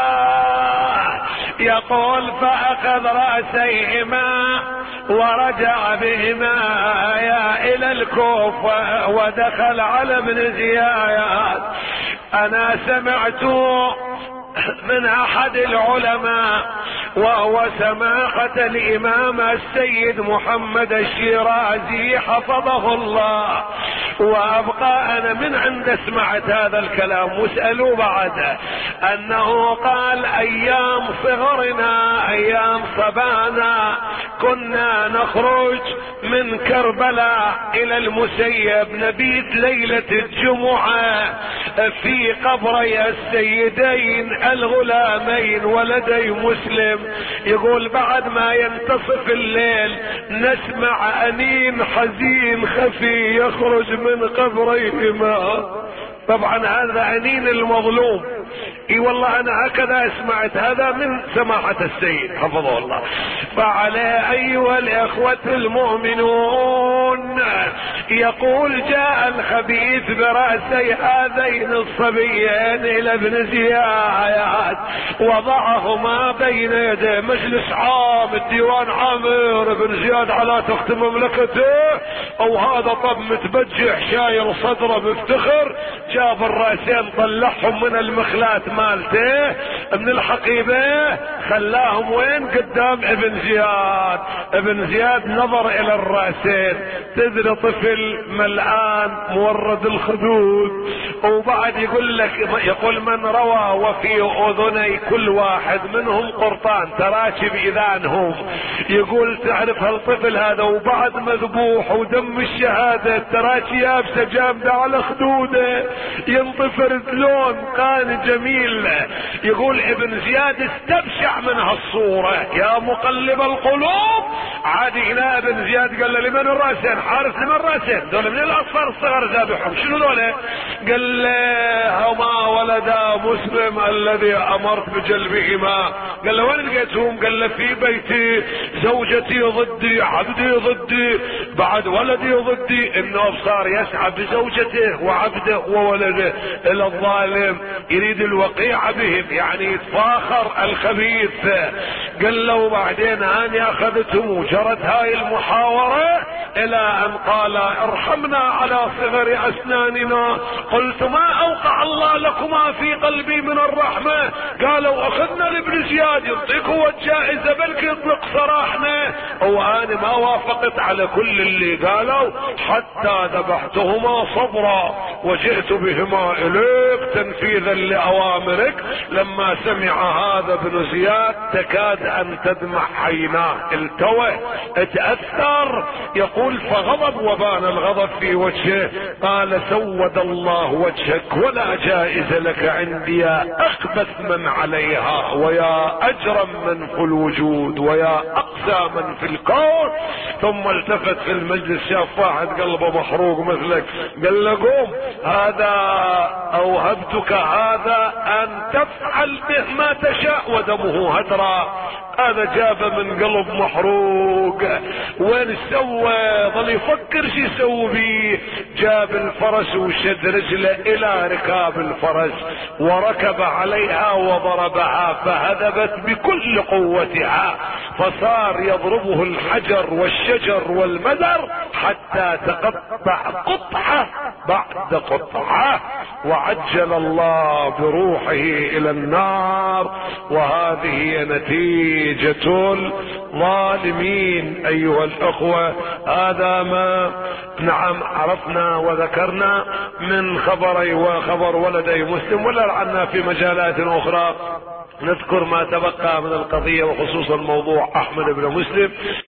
يقول فاخذ رأسيهما ورجع بهما الى الكوفة ودخل على ابن زياد. انا سمعت من احد العلماء وهو سماحة الامام السيد محمد الشيرازي حفظه الله. وابقى انا من عند سمعت هذا الكلام واسألوا بعد انه قال ايام صغرنا ايام صبانا كنا نخرج من كربلاء الى المسيب نبيت ليلة الجمعة في قبري السيدين الغلامين ولدي مسلم. يقول بعد ما ينتصف الليل نسمع انين حزين خفي يخرج من قبريهما. طبعا هذا انين المظلوم. اي والله انا هكذا سمعت هذا من سماحة السيد حفظه الله. فعلى ايها الاخوة المؤمنون يقول جاء الخبيث برأسي هذين الصبيين الى ابن زياد وضعهما بين يديه. مجلس عام الديوان عامر ابن زياد على تخت مملكته او هذا طب متبجح شايل صدره مفتخر جاب الرأسين طلعهم من المخلات مالته من الحقيبة خلاهم وين قدام ابن زياد. ابن زياد نظر الى الرأسين تدري طفل ملآن مورد الخدود. وبعد يقول لك يقول من روى وفي اذني كل واحد منهم قرطان تراكي باذانهم. يقول تعرف هالطفل هذا وبعد مذبوح ودم الشهادة تراكي يابسة جامدة على خدوده ينطفر لون كان جميل. يقول ابن زياد استبشع من هالصورة يا مقلب القلوب. عاد هنا ابن زياد قال له لمن الرأسين؟ حارس لمن الرأسين؟ دول من الاصفر الصغر ذابحهم شنو دول؟ قال له هما ولدا مسلم الذي امرت بجلبهما. قال له وين لقيتهم؟ قال له في بيتي زوجتي ضدي عبدي ضدي بعد ولدي ضدي. انه صار يسعى بزوجته وعبده وولده الى الظالم يريد الوقيعة بهم يعني يتفاخر الخبيث. قال له بعدين اني اخذتهم وجرت هاي المحاورة الى ان قال ارحمنا على صغر اسناننا. قلت ما اوقع الله لكما في قلبي من الرحمة. قالوا اخذنا لابن زياد يعطيك هو الجائزة بلكي يطلق سراحنا. وانا ما وافقت على كل اللي قالوا حتى ذبحتهما صبرا وجئت بهما اليك تنفيذا لاوامرك. لما سمع هذا ابن زياد تكاد ان تدمع عيناه التوى اتأثر. يقول فغضب وبان الغضب في وجهه. قال سود الله وجهك ولا جائز لك عندي يا اخبث من عليها ويا اجرم من في الوجود ويا اقسى من في الكون. ثم التفت في المجلس شاف واحد قلبه محروق مثلك قال له قوم هذا اوهبتك هذا ان تفعل به ما تشاء ودمه هدرا. هذا جاب من قلب محروق وين سوى ظل يفكر شي يسوي بيه. جاب الفرس وشد رجله الى ركاب الفرس وركب عليها وضربها فهذبت بكل قوتها فصار يضربه الحجر والشجر والمدر حتى تقطع قطعة بعد قطعة وعجل الله بروحه الى النار. وهذه نتيجة الظالمين ايها الاخوة. هذا ما نعم عرفنا وذكرنا من خبري وخبر ولدي مسلم. ولعلنا في مجالات اخرى نذكر ما تبقى من القضية وخصوصا موضوع احمد بن مسلم.